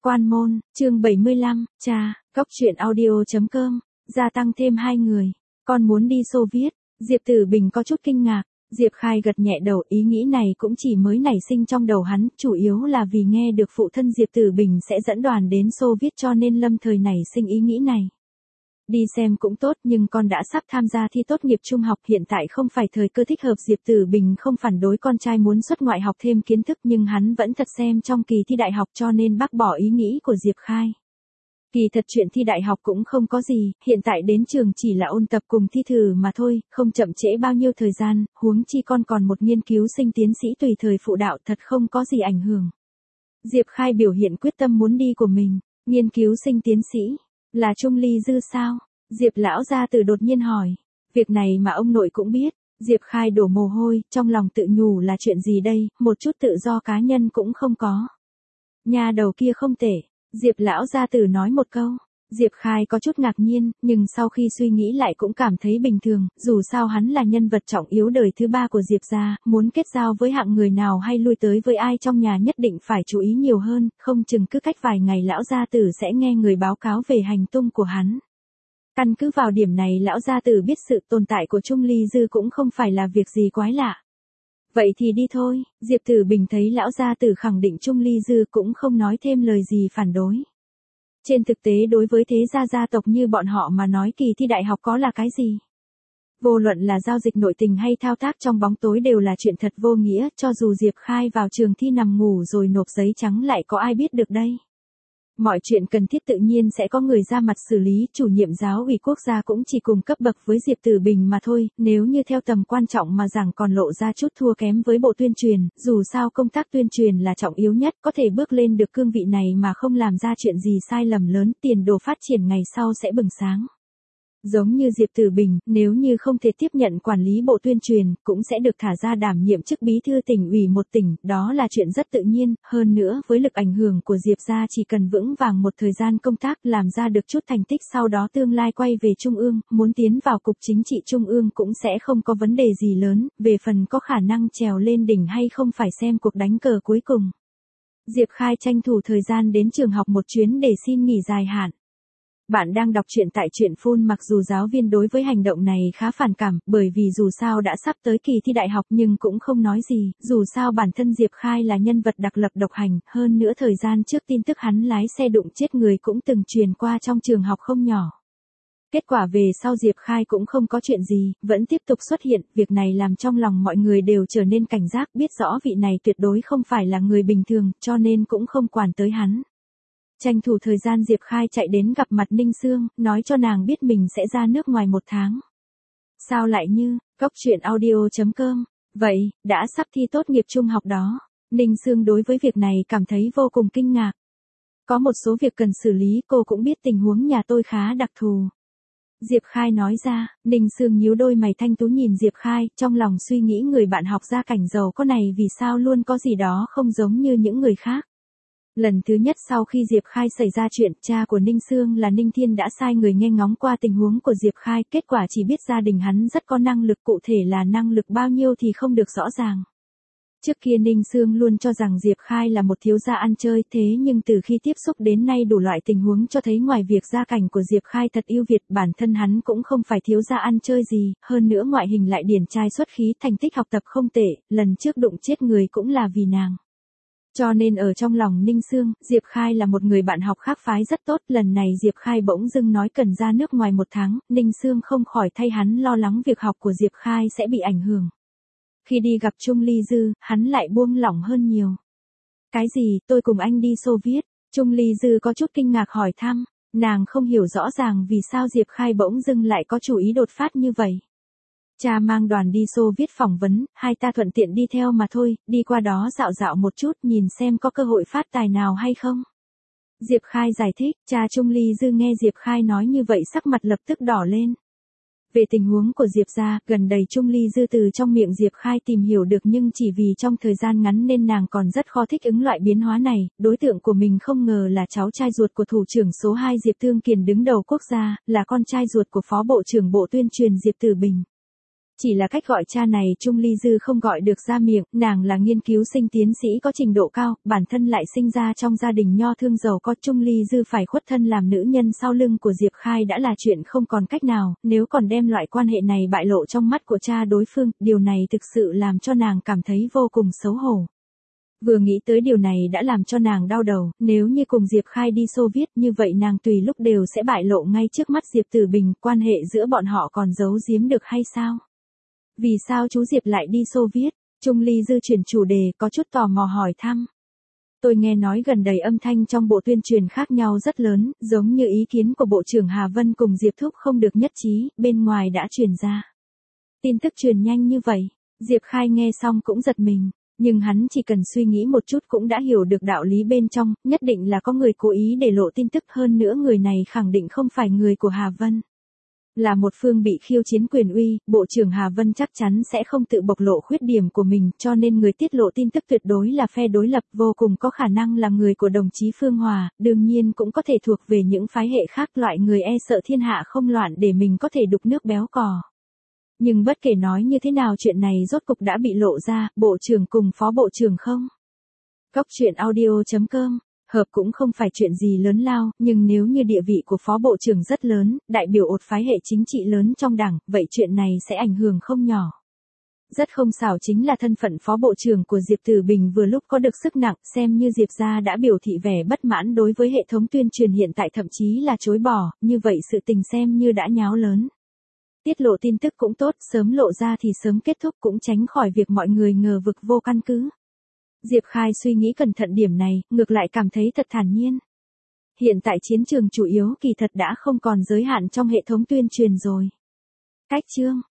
Quan môn, chương 75, cha, góc truyện audio.com, gia tăng thêm 2 người. Con muốn đi Xô Viết. Diệp Tử Bình có chút kinh ngạc. Diệp Khai gật nhẹ đầu, ý nghĩ này cũng chỉ mới nảy sinh trong đầu hắn, chủ yếu là vì nghe được phụ thân Diệp Tử Bình sẽ dẫn đoàn đến Xô Viết cho nên lâm thời nảy sinh ý nghĩ này. Đi xem cũng tốt nhưng con đã sắp tham gia thi tốt nghiệp trung học, hiện tại không phải thời cơ thích hợp. Diệp Tử Bình không phản đối con trai muốn xuất ngoại học thêm kiến thức nhưng hắn vẫn thật xem trong kỳ thi đại học cho nên bác bỏ ý nghĩ của Diệp Khai. Kỳ thật chuyện thi đại học cũng không có gì, hiện tại đến trường chỉ là ôn tập cùng thi thử mà thôi, không chậm trễ bao nhiêu thời gian, huống chi con còn một nghiên cứu sinh tiến sĩ tùy thời phụ đạo, thật không có gì ảnh hưởng. Diệp Khai biểu hiện quyết tâm muốn đi của mình. Nghiên cứu sinh tiến sĩ là Trung Ly Dư sao? Diệp lão gia tử đột nhiên hỏi. Việc này mà ông nội cũng biết. Diệp Khai đổ mồ hôi, trong lòng tự nhủ là chuyện gì đây, một chút tự do cá nhân cũng không có. Nhà đầu kia không tệ. Diệp lão gia tử nói một câu. Diệp Khai có chút ngạc nhiên, nhưng sau khi suy nghĩ lại cũng cảm thấy bình thường, dù sao hắn là nhân vật trọng yếu đời thứ 3 của Diệp gia, muốn kết giao với hạng người nào hay lui tới với ai trong nhà nhất định phải chú ý nhiều hơn, không chừng cứ cách vài ngày lão gia tử sẽ nghe người báo cáo về hành tung của hắn. Căn cứ vào điểm này lão gia tử biết sự tồn tại của Trung Ly Dư cũng không phải là việc gì quái lạ. Vậy thì đi thôi. Diệp Tử Bình thấy lão gia tử khẳng định Trung Ly Dư cũng không nói thêm lời gì phản đối. Trên thực tế đối với thế gia gia tộc như bọn họ mà nói kỳ thi đại học có là cái gì? Vô luận là giao dịch nội tình hay thao tác trong bóng tối đều là chuyện thật vô nghĩa, cho dù Diệp Khai vào trường thi nằm ngủ rồi nộp giấy trắng lại có ai biết được đây? Mọi chuyện cần thiết tự nhiên sẽ có người ra mặt xử lý, chủ nhiệm giáo ủy quốc gia cũng chỉ cùng cấp bậc với Diệp Tử Bình mà thôi, nếu như theo tầm quan trọng mà giảng còn lộ ra chút thua kém với bộ tuyên truyền, dù sao công tác tuyên truyền là trọng yếu nhất, có thể bước lên được cương vị này mà không làm ra chuyện gì sai lầm lớn, tiền đồ phát triển ngày sau sẽ bừng sáng. Giống như Diệp Tử Bình, nếu như không thể tiếp nhận quản lý bộ tuyên truyền, cũng sẽ được thả ra đảm nhiệm chức bí thư tỉnh ủy một tỉnh, đó là chuyện rất tự nhiên, hơn nữa với lực ảnh hưởng của Diệp gia chỉ cần vững vàng một thời gian công tác làm ra được chút thành tích sau đó tương lai quay về Trung ương, muốn tiến vào cục chính trị Trung ương cũng sẽ không có vấn đề gì lớn, về phần có khả năng trèo lên đỉnh hay không phải xem cuộc đánh cờ cuối cùng. Diệp Khai tranh thủ thời gian đến trường học một chuyến để xin nghỉ dài hạn. Bạn đang đọc truyện tại truyện Phun, mặc dù giáo viên đối với hành động này khá phản cảm, bởi vì dù sao đã sắp tới kỳ thi đại học nhưng cũng không nói gì, dù sao bản thân Diệp Khai là nhân vật đặc lập độc hành, hơn nữa thời gian trước tin tức hắn lái xe đụng chết người cũng từng truyền qua trong trường học không nhỏ. Kết quả về sau Diệp Khai cũng không có chuyện gì, vẫn tiếp tục xuất hiện, việc này làm trong lòng mọi người đều trở nên cảnh giác, biết rõ vị này tuyệt đối không phải là người bình thường, cho nên cũng không quản tới hắn. Tranh thủ thời gian Diệp Khai chạy đến gặp mặt Ninh Sương, nói cho nàng biết mình sẽ ra nước ngoài 1 tháng. Sao lại như, góc truyện audio.com, vậy, đã sắp thi tốt nghiệp trung học đó. Ninh Sương đối với việc này cảm thấy vô cùng kinh ngạc. Có một số việc cần xử lý, cô cũng biết tình huống nhà tôi khá đặc thù. Diệp Khai nói ra. Ninh Sương nhíu đôi mày thanh tú nhìn Diệp Khai, trong lòng suy nghĩ người bạn học gia cảnh giàu có này vì sao luôn có gì đó không giống như những người khác. Lần thứ nhất sau khi Diệp Khai xảy ra chuyện, cha của Ninh Sương là Ninh Thiên đã sai người nghe ngóng qua tình huống của Diệp Khai, kết quả chỉ biết gia đình hắn rất có năng lực, cụ thể là năng lực bao nhiêu thì không được rõ ràng. Trước kia Ninh Sương luôn cho rằng Diệp Khai là một thiếu gia ăn chơi, thế nhưng từ khi tiếp xúc đến nay đủ loại tình huống cho thấy ngoài việc gia cảnh của Diệp Khai thật ưu việt, bản thân hắn cũng không phải thiếu gia ăn chơi gì, hơn nữa ngoại hình lại điển trai xuất khí, thành tích học tập không tệ, lần trước đụng chết người cũng là vì nàng. Cho nên ở trong lòng Ninh Sương, Diệp Khai là một người bạn học khác phái rất tốt, lần này Diệp Khai bỗng dưng nói cần ra nước ngoài 1 tháng, Ninh Sương không khỏi thay hắn lo lắng việc học của Diệp Khai sẽ bị ảnh hưởng. Khi đi gặp Trung Ly Dư, hắn lại buông lỏng hơn nhiều. Cái gì, tôi cùng anh đi Xô Viết? Trung Ly Dư có chút kinh ngạc hỏi thăm, nàng không hiểu rõ ràng vì sao Diệp Khai bỗng dưng lại có chủ ý đột phát như vậy. Cha mang đoàn đi Xô Viết phỏng vấn, hai ta thuận tiện đi theo mà thôi, đi qua đó dạo dạo một chút nhìn xem có cơ hội phát tài nào hay không. Diệp Khai giải thích, cha Trung Ly Dư nghe Diệp Khai nói như vậy sắc mặt lập tức đỏ lên. Về tình huống của Diệp gia, gần đây Trung Ly Dư từ trong miệng Diệp Khai tìm hiểu được nhưng chỉ vì trong thời gian ngắn nên nàng còn rất khó thích ứng loại biến hóa này, đối tượng của mình không ngờ là cháu trai ruột của thủ trưởng số 2 Diệp Thương Kiền đứng đầu quốc gia, là con trai ruột của phó bộ trưởng bộ tuyên truyền Diệp Tử Bình. Chỉ là cách gọi cha này Trung Ly Dư không gọi được ra miệng, nàng là nghiên cứu sinh tiến sĩ có trình độ cao, bản thân lại sinh ra trong gia đình nho thương giàu có. Trung Ly Dư phải khuất thân làm nữ nhân sau lưng của Diệp Khai đã là chuyện không còn cách nào, nếu còn đem loại quan hệ này bại lộ trong mắt của cha đối phương, điều này thực sự làm cho nàng cảm thấy vô cùng xấu hổ. Vừa nghĩ tới điều này đã làm cho nàng đau đầu, nếu như cùng Diệp Khai đi Xô Viết như vậy nàng tùy lúc đều sẽ bại lộ ngay trước mắt Diệp Tử Bình, quan hệ giữa bọn họ còn giấu giếm được hay sao? Vì sao chú Diệp lại đi Xô Viết? Trung Ly Dư chuyển chủ đề, có chút tò mò hỏi thăm. Tôi nghe nói gần đây âm thanh trong bộ tuyên truyền khác nhau rất lớn, giống như ý kiến của Bộ trưởng Hà Vân cùng Diệp Thúc không được nhất trí, bên ngoài đã truyền ra. Tin tức truyền nhanh như vậy, Diệp Khai nghe xong cũng giật mình, nhưng hắn chỉ cần suy nghĩ một chút cũng đã hiểu được đạo lý bên trong, nhất định là có người cố ý để lộ tin tức, hơn nữa người này khẳng định không phải người của Hà Vân. Là một phương bị khiêu chiến quyền uy, Bộ trưởng Hà Vân chắc chắn sẽ không tự bộc lộ khuyết điểm của mình, cho nên người tiết lộ tin tức tuyệt đối là phe đối lập, vô cùng có khả năng là người của đồng chí Phương Hòa, đương nhiên cũng có thể thuộc về những phái hệ khác, loại người e sợ thiên hạ không loạn để mình có thể đục nước béo cò. Nhưng bất kể nói như thế nào chuyện này rốt cục đã bị lộ ra, Bộ trưởng cùng Phó Bộ trưởng không. Góc truyện audio.com Hợp cũng không phải chuyện gì lớn lao, nhưng nếu như địa vị của Phó Bộ trưởng rất lớn, đại biểu một phái hệ chính trị lớn trong đảng, vậy chuyện này sẽ ảnh hưởng không nhỏ. Rất không xảo chính là thân phận Phó Bộ trưởng của Diệp Tử Bình vừa lúc có được sức nặng, xem như Diệp gia đã biểu thị vẻ bất mãn đối với hệ thống tuyên truyền hiện tại, thậm chí là chối bỏ, như vậy sự tình xem như đã nháo lớn. Tiết lộ tin tức cũng tốt, sớm lộ ra thì sớm kết thúc, cũng tránh khỏi việc mọi người ngờ vực vô căn cứ. Diệp Khai suy nghĩ cẩn thận điểm này, ngược lại cảm thấy thật thản nhiên. Hiện tại chiến trường chủ yếu kỳ thật đã không còn giới hạn trong hệ thống tuyên truyền rồi. Cách chương